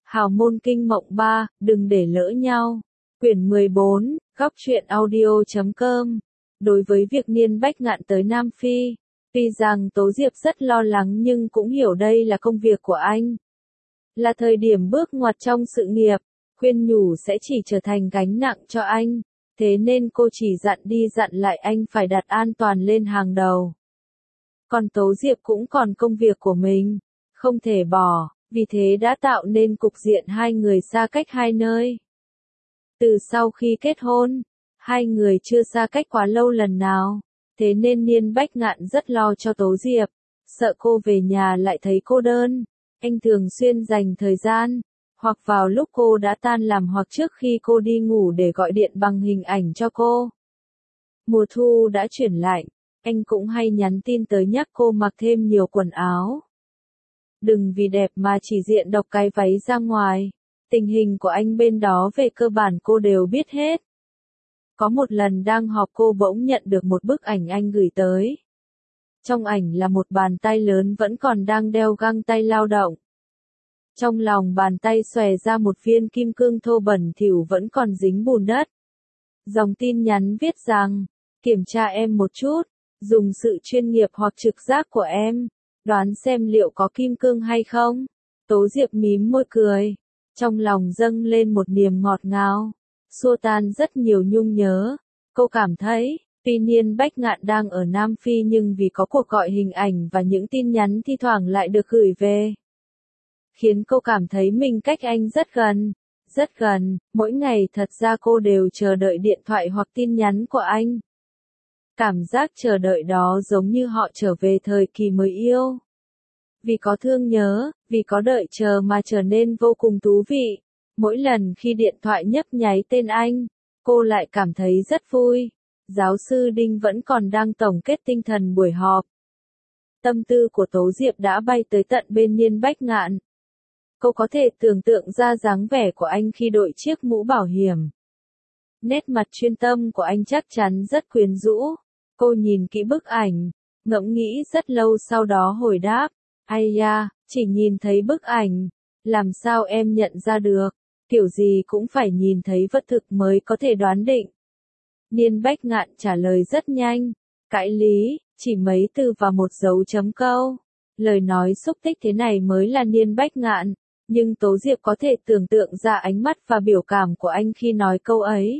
Hào môn kinh mộng 3, đừng để lỡ nhau. Quyển 14, góc truyện audio.com. Đối với việc Niên Bách Ngạn tới Nam Phi, tuy rằng Tố Diệp rất lo lắng nhưng cũng hiểu đây là công việc của anh. Là thời điểm bước ngoặt trong sự nghiệp, khuyên nhủ sẽ chỉ trở thành gánh nặng cho anh. Thế nên cô chỉ dặn đi dặn lại anh phải đặt an toàn lên hàng đầu. Còn Tố Diệp cũng còn công việc của mình, không thể bỏ, vì thế đã tạo nên cục diện hai người xa cách hai nơi. Từ sau khi kết hôn, hai người chưa xa cách quá lâu lần nào, thế nên Niên Bách Ngạn rất lo cho Tố Diệp, sợ cô về nhà lại thấy cô đơn. Anh thường xuyên dành thời gian, hoặc vào lúc cô đã tan làm hoặc trước khi cô đi ngủ để gọi điện bằng hình ảnh cho cô. Mùa thu đã chuyển lạnh, anh cũng hay nhắn tin tới nhắc cô mặc thêm nhiều quần áo. Đừng vì đẹp mà chỉ diện độc cái váy ra ngoài. Tình hình của anh bên đó về cơ bản cô đều biết hết. Có một lần đang họp cô bỗng nhận được một bức ảnh anh gửi tới. Trong ảnh là một bàn tay lớn vẫn còn đang đeo găng tay lao động. Trong lòng bàn tay xòe ra một viên kim cương thô bẩn thỉu vẫn còn dính bùn đất. Dòng tin nhắn viết rằng, kiểm tra em một chút, dùng sự chuyên nghiệp hoặc trực giác của em, đoán xem liệu có kim cương hay không. Tố Diệp mím môi cười, trong lòng dâng lên một niềm ngọt ngào, xua tan rất nhiều nhung nhớ. Cô cảm thấy, tuy Niên Bách Ngạn đang ở Nam Phi nhưng vì có cuộc gọi hình ảnh và những tin nhắn thi thoảng lại được gửi về, khiến cô cảm thấy mình cách anh rất gần, mỗi ngày thật ra cô đều chờ đợi điện thoại hoặc tin nhắn của anh. Cảm giác chờ đợi đó giống như họ trở về thời kỳ mới yêu. Vì có thương nhớ, vì có đợi chờ mà trở nên vô cùng thú vị. Mỗi lần khi điện thoại nhấp nháy tên anh, cô lại cảm thấy rất vui. Giáo sư Đinh vẫn còn đang tổng kết tinh thần buổi họp. Tâm tư của Tố Diệp đã bay tới tận bên Niên Bách Ngạn. Cô có thể tưởng tượng ra dáng vẻ của anh khi đội chiếc mũ bảo hiểm. Nét mặt chuyên tâm của anh chắc chắn rất quyến rũ. Cô nhìn kỹ bức ảnh, ngẫm nghĩ rất lâu sau đó hồi đáp. Ai da, chỉ nhìn thấy bức ảnh, làm sao em nhận ra được, kiểu gì cũng phải nhìn thấy vật thực mới có thể đoán định. Niên Bách Ngạn trả lời rất nhanh, cãi lý, chỉ mấy từ và một dấu chấm câu. Lời nói xúc tích thế này mới là Niên Bách Ngạn, nhưng Tố Diệp có thể tưởng tượng ra ánh mắt và biểu cảm của anh khi nói câu ấy.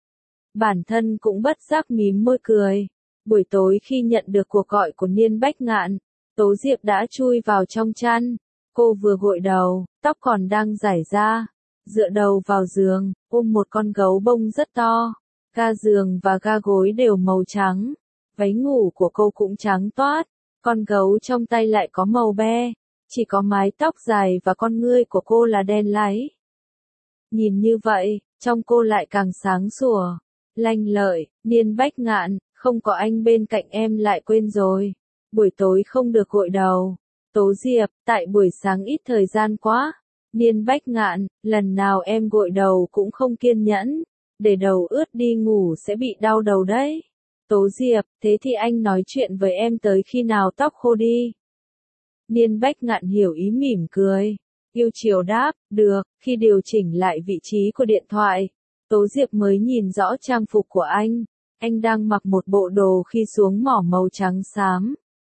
Bản thân cũng bất giác mím môi cười. Buổi tối khi nhận được cuộc gọi của Niên Bách Ngạn, Tố Diệp đã chui vào trong chăn. Cô vừa gội đầu, tóc còn đang rải ra, dựa đầu vào giường, ôm một con gấu bông rất to. Ga giường và ga gối đều màu trắng. Váy ngủ của cô cũng trắng toát. Con gấu trong tay lại có màu be. Chỉ có mái tóc dài và con ngươi của cô là đen láy. Nhìn như vậy, trong cô lại càng sáng sủa, lanh lợi. Niên Bách Ngạn, không có anh bên cạnh em lại quên rồi. Buổi tối không được gội đầu. Tố Diệp, tại buổi sáng ít thời gian quá. Niên Bách Ngạn, lần nào em gội đầu cũng không kiên nhẫn. Để đầu ướt đi ngủ sẽ bị đau đầu đấy. Tố Diệp, thế thì anh nói chuyện với em tới khi nào tóc khô đi. Niên Bách Ngạn hiểu ý mỉm cười. Yêu chiều đáp, được. Khi điều chỉnh lại vị trí của điện thoại, Tố Diệp mới nhìn rõ trang phục của anh. Anh đang mặc một bộ đồ khi xuống mỏ màu trắng xám.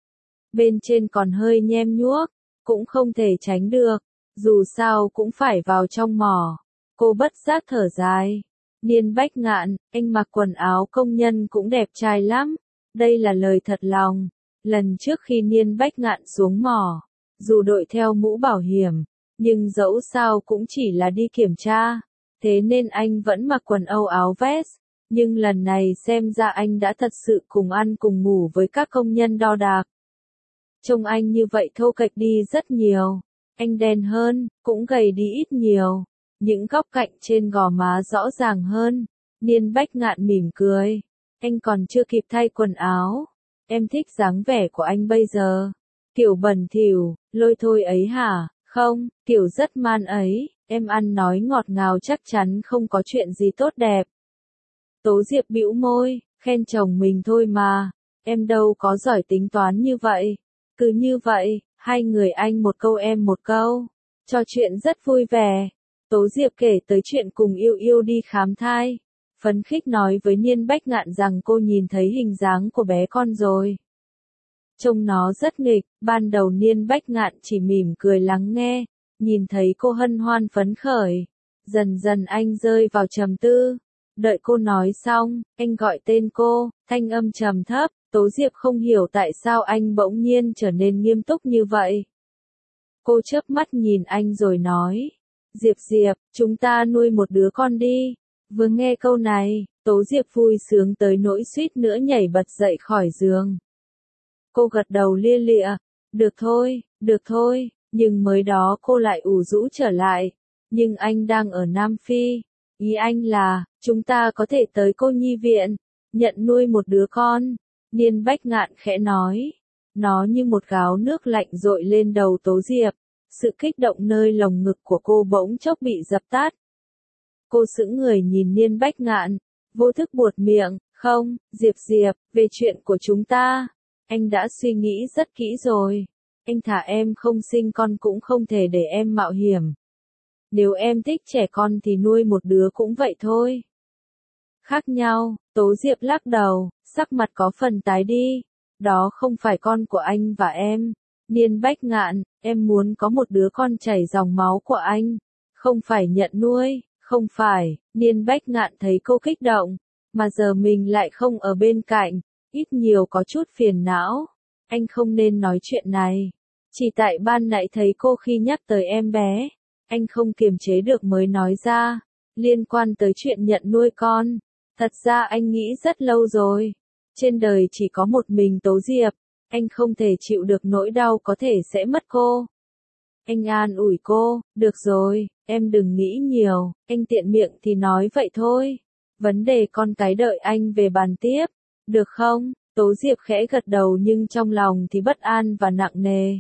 Bên trên còn hơi nhem nhuốc, cũng không thể tránh được. Dù sao cũng phải vào trong mỏ. Cô bất giác thở dài. Niên Bách Ngạn, anh mặc quần áo công nhân cũng đẹp trai lắm. Đây là lời thật lòng. Lần trước khi Niên Bách Ngạn xuống mỏ, dù đội theo mũ bảo hiểm, nhưng dẫu sao cũng chỉ là đi kiểm tra. Thế nên anh vẫn mặc quần âu áo vest. Nhưng lần này xem ra anh đã thật sự cùng ăn cùng ngủ với các công nhân đo đạc. Trông anh như vậy thô kệch đi rất nhiều. Anh đen hơn, cũng gầy đi ít nhiều. Những góc cạnh trên gò má rõ ràng hơn. Niên Bách Ngạn mỉm cười. Anh còn chưa kịp thay quần áo. Em thích dáng vẻ của anh bây giờ. Kiểu bẩn thỉu, lôi thôi ấy hả? Không, kiểu rất man ấy. Em ăn nói ngọt ngào chắc chắn không có chuyện gì tốt đẹp. Tố Diệp bĩu môi, khen chồng mình thôi mà. Em đâu có giỏi tính toán như vậy. Cứ như vậy, hai người anh một câu em một câu. Trò chuyện rất vui vẻ. Tố Diệp kể tới chuyện cùng Yêu Yêu đi khám thai. Phấn khích nói với Niên Bách Ngạn rằng cô nhìn thấy hình dáng của bé con rồi. Trông nó rất nghịch, ban đầu Niên Bách Ngạn chỉ mỉm cười lắng nghe, nhìn thấy cô hân hoan phấn khởi. Dần dần anh rơi vào trầm tư. Đợi cô nói xong, anh gọi tên cô, thanh âm trầm thấp. Tố Diệp không hiểu tại sao anh bỗng nhiên trở nên nghiêm túc như vậy. Cô chớp mắt nhìn anh rồi nói. Diệp Diệp, chúng ta nuôi một đứa con đi. Vừa nghe câu này, Tố Diệp vui sướng tới nỗi suýt nữa nhảy bật dậy khỏi giường. Cô gật đầu lia lịa. Được thôi, nhưng mới đó cô lại ủ rũ trở lại. Nhưng anh đang ở Nam Phi. Ý anh là, chúng ta có thể tới cô nhi viện, nhận nuôi một đứa con. Niên Bách Ngạn khẽ nói. Nó như một gáo nước lạnh dội lên đầu Tố Diệp. Sự kích động nơi lồng ngực của cô bỗng chốc bị dập tắt. Cô sững người nhìn Niên Bách Ngạn, vô thức buột miệng, không, Diệp Diệp, về chuyện của chúng ta. Anh đã suy nghĩ rất kỹ rồi. Anh thả em không sinh con cũng không thể để em mạo hiểm. Nếu em thích trẻ con thì nuôi một đứa cũng vậy thôi. Khác nhau, Tố Diệp lắc đầu, sắc mặt có phần tái đi. Đó không phải con của anh và em. Niên Bách Ngạn, em muốn có một đứa con chảy dòng máu của anh. Không phải nhận nuôi, không phải. Niên Bách Ngạn thấy cô kích động. Mà giờ mình lại không ở bên cạnh. Ít nhiều có chút phiền não. Anh không nên nói chuyện này. Chỉ tại ban nãy thấy cô khi nhắc tới em bé. Anh không kiềm chế được mới nói ra. Liên quan tới chuyện nhận nuôi con. Thật ra anh nghĩ rất lâu rồi. Trên đời chỉ có một mình Tố Diệp. Anh không thể chịu được nỗi đau có thể sẽ mất cô. Anh an ủi cô, được rồi, em đừng nghĩ nhiều, anh tiện miệng thì nói vậy thôi. Vấn đề con cái đợi anh về bàn tiếp, được không? Tố Diệp khẽ gật đầu nhưng trong lòng thì bất an và nặng nề.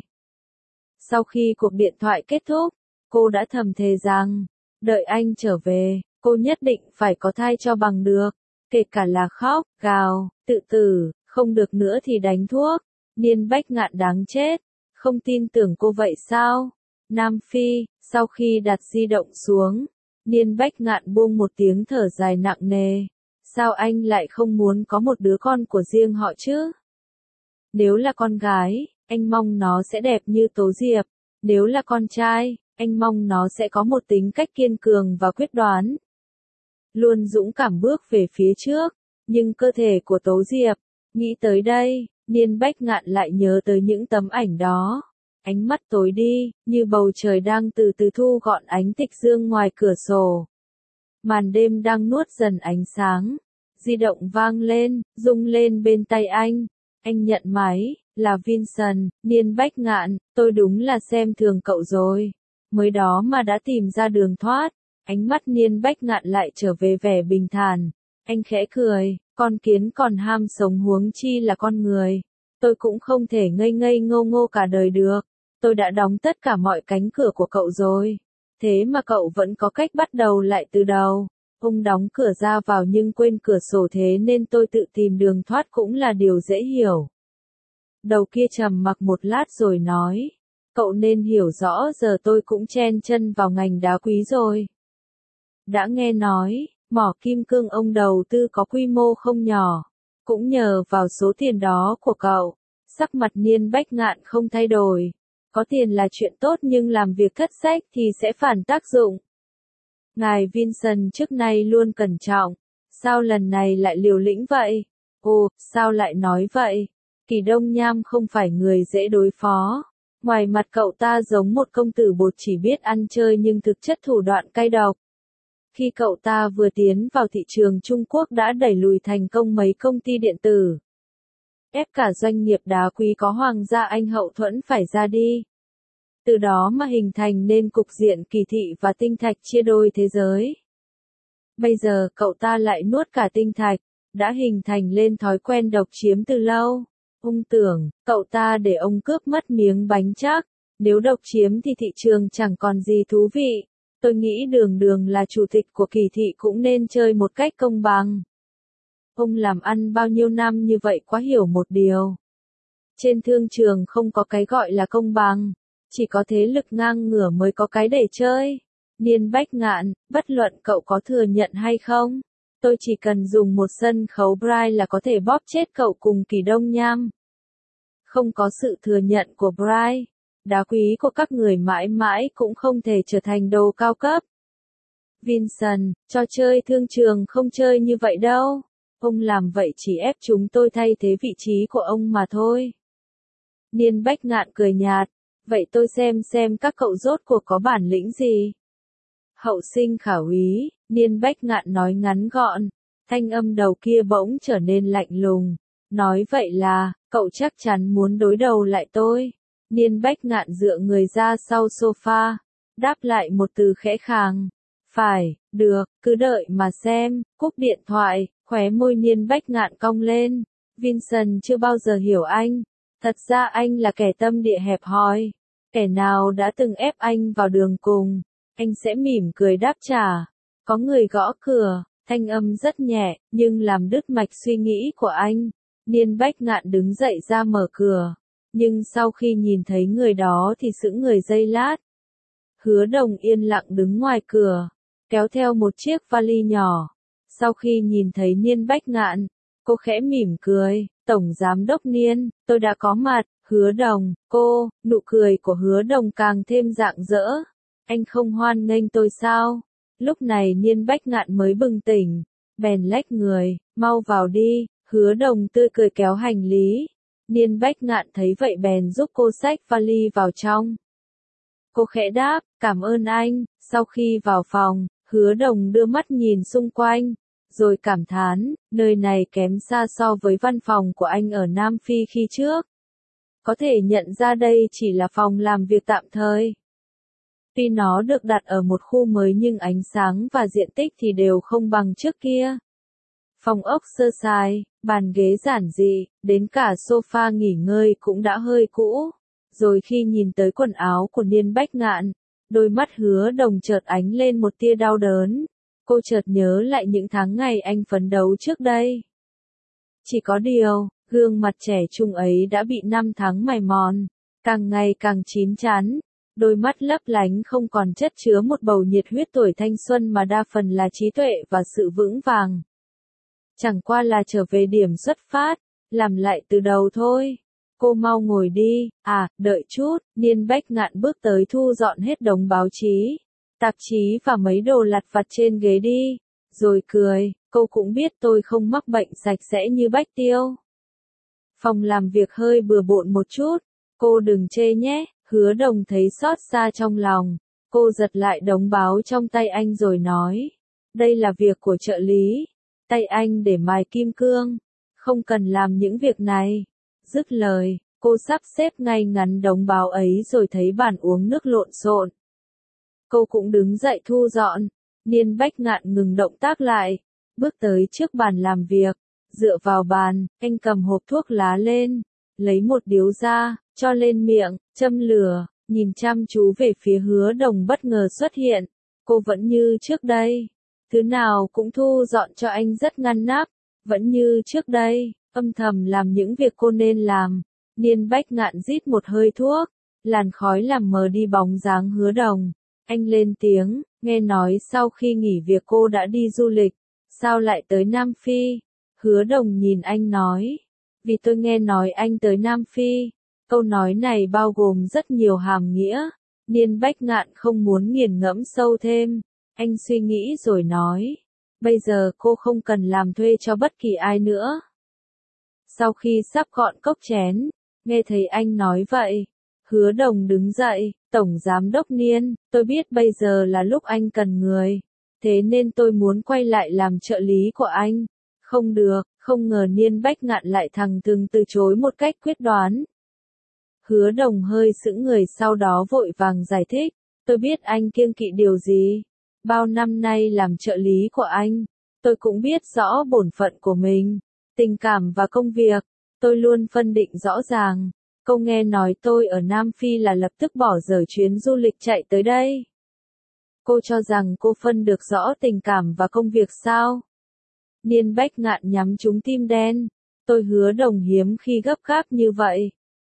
Sau khi cuộc điện thoại kết thúc, cô đã thầm thề rằng, đợi anh trở về, cô nhất định phải có thai cho bằng được, kể cả là khóc, gào, tự tử, không được nữa thì đánh thuốc. Niên Bách Ngạn đáng chết, không tin tưởng cô vậy sao? Nam Phi, sau khi đặt di động xuống, Niên Bách Ngạn buông một tiếng thở dài nặng nề. Sao anh lại không muốn có một đứa con của riêng họ chứ? Nếu là con gái, anh mong nó sẽ đẹp như Tố Diệp. Nếu là con trai, anh mong nó sẽ có một tính cách kiên cường và quyết đoán. Luôn dũng cảm bước về phía trước. Nhưng cơ thể của Tố Diệp, nghĩ tới đây, Niên Bách Ngạn lại nhớ tới những tấm ảnh đó. Ánh mắt tối đi, như bầu trời đang từ từ thu gọn ánh tịch dương ngoài cửa sổ. Màn đêm đang nuốt dần ánh sáng. Di động vang lên, rung lên bên tay anh. Anh nhận máy, là Vincent. Niên Bách Ngạn, tôi đúng là xem thường cậu rồi. Mới đó mà đã tìm ra đường thoát. Ánh mắt Niên Bách Ngạn lại trở về vẻ bình thản. Anh khẽ cười, con kiến còn ham sống huống chi là con người. Tôi cũng không thể ngây ngây ngô ngô cả đời được. Tôi đã đóng tất cả mọi cánh cửa của cậu rồi. Thế mà cậu vẫn có cách bắt đầu lại từ đầu. Ông đóng cửa ra vào nhưng quên cửa sổ thế nên tôi tự tìm đường thoát cũng là điều dễ hiểu. Đầu kia trầm mặc một lát rồi nói. Cậu nên hiểu rõ giờ tôi cũng chen chân vào ngành đá quý rồi. Đã nghe nói, mỏ kim cương ông đầu tư có quy mô không nhỏ. Cũng nhờ vào số tiền đó của cậu. Sắc mặt Niên Bách Ngạn không thay đổi. Có tiền là chuyện tốt nhưng làm việc thất sách thì sẽ phản tác dụng. Ngài Vincent trước nay luôn cẩn trọng. Sao lần này lại liều lĩnh vậy? Ồ, sao lại nói vậy? Kỳ Đông Nham không phải người dễ đối phó. Ngoài mặt cậu ta giống một công tử bột chỉ biết ăn chơi nhưng thực chất thủ đoạn cay độc. Khi cậu ta vừa tiến vào thị trường Trung Quốc đã đẩy lùi thành công mấy công ty điện tử. Ép cả doanh nghiệp đá quý có Hoàng gia Anh hậu thuẫn phải ra đi. Từ đó mà hình thành nên cục diện Kỳ Thị và Tinh Thạch chia đôi thế giới. Bây giờ cậu ta lại nuốt cả Tinh Thạch, đã hình thành lên thói quen độc chiếm từ lâu. Ông tưởng, cậu ta để ông cướp mất miếng bánh chắc, nếu độc chiếm thì thị trường chẳng còn gì thú vị. Tôi nghĩ Đường Đường là chủ tịch của Kỳ Thị cũng nên chơi một cách công bằng. Ông làm ăn bao nhiêu năm như vậy quá hiểu một điều. Trên thương trường không có cái gọi là công bằng. Chỉ có thế lực ngang ngửa mới có cái để chơi. Niên Bách Ngạn, bất luận cậu có thừa nhận hay không, tôi chỉ cần dùng một sân khấu Bright là có thể bóp chết cậu cùng Kỳ Đông Nham. Không có sự thừa nhận của Bright, đá quý của các người mãi mãi cũng không thể trở thành đồ cao cấp. Vincent, trò chơi thương trường không chơi như vậy đâu. Ông làm vậy chỉ ép chúng tôi thay thế vị trí của ông mà thôi. Niên Bách Ngạn cười nhạt, vậy tôi xem các cậu rốt cuộc có bản lĩnh gì. Hậu sinh khả úy, Niên Bách Ngạn nói ngắn gọn, thanh âm đầu kia bỗng trở nên lạnh lùng. Nói vậy là, cậu chắc chắn muốn đối đầu lại tôi. Niên Bách Ngạn dựa người ra sau sofa, đáp lại một từ khẽ khàng. Phải, được, cứ đợi mà xem. Cúp điện thoại, khóe môi Niên Bách Ngạn cong lên. Vincent chưa bao giờ hiểu anh. Thật ra anh là kẻ tâm địa hẹp hòi. Kẻ nào đã từng ép anh vào đường cùng, anh sẽ mỉm cười đáp trả. Có người gõ cửa, thanh âm rất nhẹ, nhưng làm đứt mạch suy nghĩ của anh. Niên Bách Ngạn đứng dậy ra mở cửa, nhưng sau khi nhìn thấy người đó thì sững người giây lát. Hứa Đồng yên lặng đứng ngoài cửa, kéo theo một chiếc vali nhỏ. Sau khi nhìn thấy Niên Bách Ngạn, cô khẽ mỉm cười, Tổng Giám đốc Niên, tôi đã có mặt. Hứa Đồng, nụ cười của Hứa Đồng càng thêm rạng rỡ. Anh không hoan nghênh tôi sao? Lúc này Niên Bách Ngạn mới bừng tỉnh, bèn lách người, mau vào đi. Hứa Đồng tươi cười kéo hành lý. Niên Bách Ngạn thấy vậy bèn giúp cô xách vali vào trong. Cô khẽ đáp, cảm ơn anh. Sau khi vào phòng, Hứa Đồng đưa mắt nhìn xung quanh, rồi cảm thán, nơi này kém xa so với văn phòng của anh ở Nam Phi khi trước. Có thể nhận ra đây chỉ là phòng làm việc tạm thời. Tuy nó được đặt ở một khu mới nhưng ánh sáng và diện tích thì đều không bằng trước kia. Phòng ốc sơ sài, bàn ghế giản dị, đến cả sofa nghỉ ngơi cũng đã hơi cũ. Rồi khi nhìn tới quần áo của Niên Bách Ngạn, đôi mắt Hứa Đồng chợt ánh lên một tia đau đớn. Cô chợt nhớ lại những tháng ngày anh phấn đấu trước đây. Chỉ có điều, gương mặt trẻ trung ấy đã bị năm tháng mài mòn, càng ngày càng chín chắn. Đôi mắt lấp lánh không còn chất chứa một bầu nhiệt huyết tuổi thanh xuân mà đa phần là trí tuệ và sự vững vàng. Chẳng qua là trở về điểm xuất phát, làm lại từ đầu thôi. Cô mau ngồi đi, đợi chút. Niên Bách Ngạn bước tới thu dọn hết đống báo chí, tạp chí và mấy đồ lặt vặt trên ghế đi, rồi cười, cô cũng biết tôi không mắc bệnh sạch sẽ như Bách Tiêu. Phòng làm việc hơi bừa bộn một chút, cô đừng chê nhé. Hứa Đồng thấy xót xa trong lòng, cô giật lại đống báo trong tay anh rồi nói, đây là việc của trợ lý, tay anh để mài kim cương, không cần làm những việc này. Dứt lời, cô sắp xếp ngay ngắn đống báo ấy rồi thấy bàn uống nước lộn xộn. Cô cũng đứng dậy thu dọn. Niên Bách Ngạn ngừng động tác lại, bước tới trước bàn làm việc, dựa vào bàn, anh cầm hộp thuốc lá lên, lấy một điếu ra, cho lên miệng, châm lửa, nhìn chăm chú về phía Hứa Đồng bất ngờ xuất hiện. Cô vẫn như trước đây, thứ nào cũng thu dọn cho anh rất ngăn nắp, vẫn như trước đây, âm thầm làm những việc cô nên làm. Niên Bách Ngạn rít một hơi thuốc, làn khói làm mờ đi bóng dáng Hứa Đồng. Anh lên tiếng, nghe nói sau khi nghỉ việc cô đã đi du lịch, sao lại tới Nam Phi? Hứa Đồng nhìn anh nói, vì tôi nghe nói anh tới Nam Phi. Câu nói này bao gồm rất nhiều hàm nghĩa. Niên Bách Ngạn không muốn nghiền ngẫm sâu thêm. Anh suy nghĩ rồi nói, bây giờ cô không cần làm thuê cho bất kỳ ai nữa. Sau khi sắp gọn cốc chén, nghe thấy anh nói vậy, Hứa Đồng đứng dậy, Tổng Giám đốc Niên, tôi biết bây giờ là lúc anh cần người, thế nên tôi muốn quay lại làm trợ lý của anh. Không được, không ngờ Niên Bách Ngạn lại thẳng thừng từ chối một cách quyết đoán. Hứa Đồng hơi sững người sau đó vội vàng giải thích, tôi biết anh kiêng kỵ điều gì. Bao năm nay làm trợ lý của anh, tôi cũng biết rõ bổn phận của mình, tình cảm và công việc, tôi luôn phân định rõ ràng. Cô nghe nói tôi ở Nam Phi là lập tức bỏ dở chuyến du lịch chạy tới đây. Cô cho rằng cô phân được rõ tình cảm và công việc sao? Niên Bách Ngạn nhắm trúng tim đen. Tôi Hứa Đồng hiếm khi gấp gáp như vậy.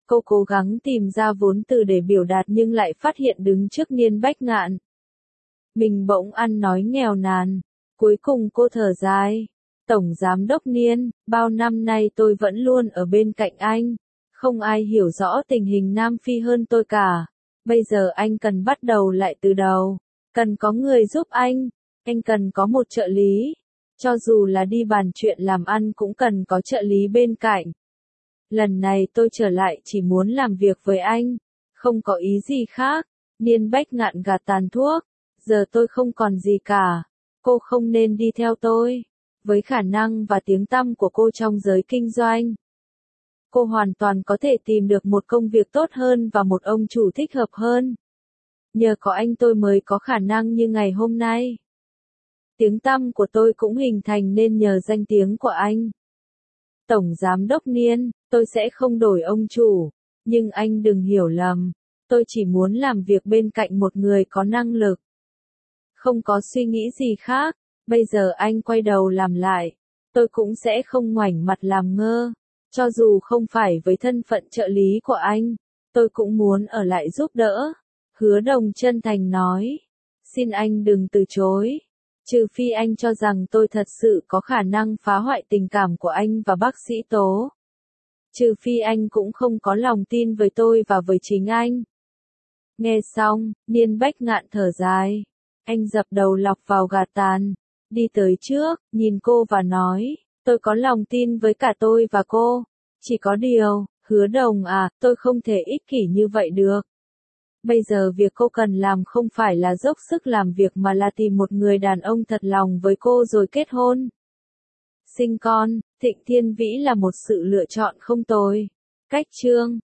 Cô cố gắng tìm ra vốn từ để biểu đạt nhưng lại phát hiện đứng trước Niên Bách Ngạn. Mình bỗng ăn nói nghèo nàn. Cuối cùng cô thở dài. Tổng Giám đốc Niên, bao năm nay tôi vẫn luôn ở bên cạnh anh. Không ai hiểu rõ tình hình Nam Phi hơn tôi cả. Bây giờ anh cần bắt đầu lại từ đầu. Cần có người giúp anh. Anh cần có một trợ lý. Cho dù là đi bàn chuyện làm ăn cũng cần có trợ lý bên cạnh. Lần này tôi trở lại chỉ muốn làm việc với anh. Không có ý gì khác. Niên Bách Ngạn gạt tàn thuốc. Giờ tôi không còn gì cả. Cô không nên đi theo tôi. Với khả năng và tiếng tăm của cô trong giới kinh doanh, cô hoàn toàn có thể tìm được một công việc tốt hơn và một ông chủ thích hợp hơn. Nhờ có anh tôi mới có khả năng như ngày hôm nay. Tiếng tăm của tôi cũng hình thành nên nhờ danh tiếng của anh. Tổng Giám đốc Niên, tôi sẽ không đổi ông chủ. Nhưng anh đừng hiểu lầm. Tôi chỉ muốn làm việc bên cạnh một người có năng lực. Không có suy nghĩ gì khác. Bây giờ anh quay đầu làm lại. Tôi cũng sẽ không ngoảnh mặt làm ngơ. Cho dù không phải với thân phận trợ lý của anh, tôi cũng muốn ở lại giúp đỡ. Hứa Đồng chân thành nói. Xin anh đừng từ chối. Trừ phi anh cho rằng tôi thật sự có khả năng phá hoại tình cảm của anh và bác sĩ Tố. Trừ phi anh cũng không có lòng tin với tôi và với chính anh. Nghe xong, Niên Bách Ngạn thở dài. Anh dập đầu lọc vào gạt tàn. Đi tới trước, nhìn cô và nói. Tôi có lòng tin với cả tôi và cô. Chỉ có điều, Hứa Đồng à, tôi không thể ích kỷ như vậy được. Bây giờ việc cô cần làm không phải là dốc sức làm việc mà là tìm một người đàn ông thật lòng với cô rồi kết hôn. Sinh con, Thịnh Thiên Vĩ là một sự lựa chọn không tồi. Cách chương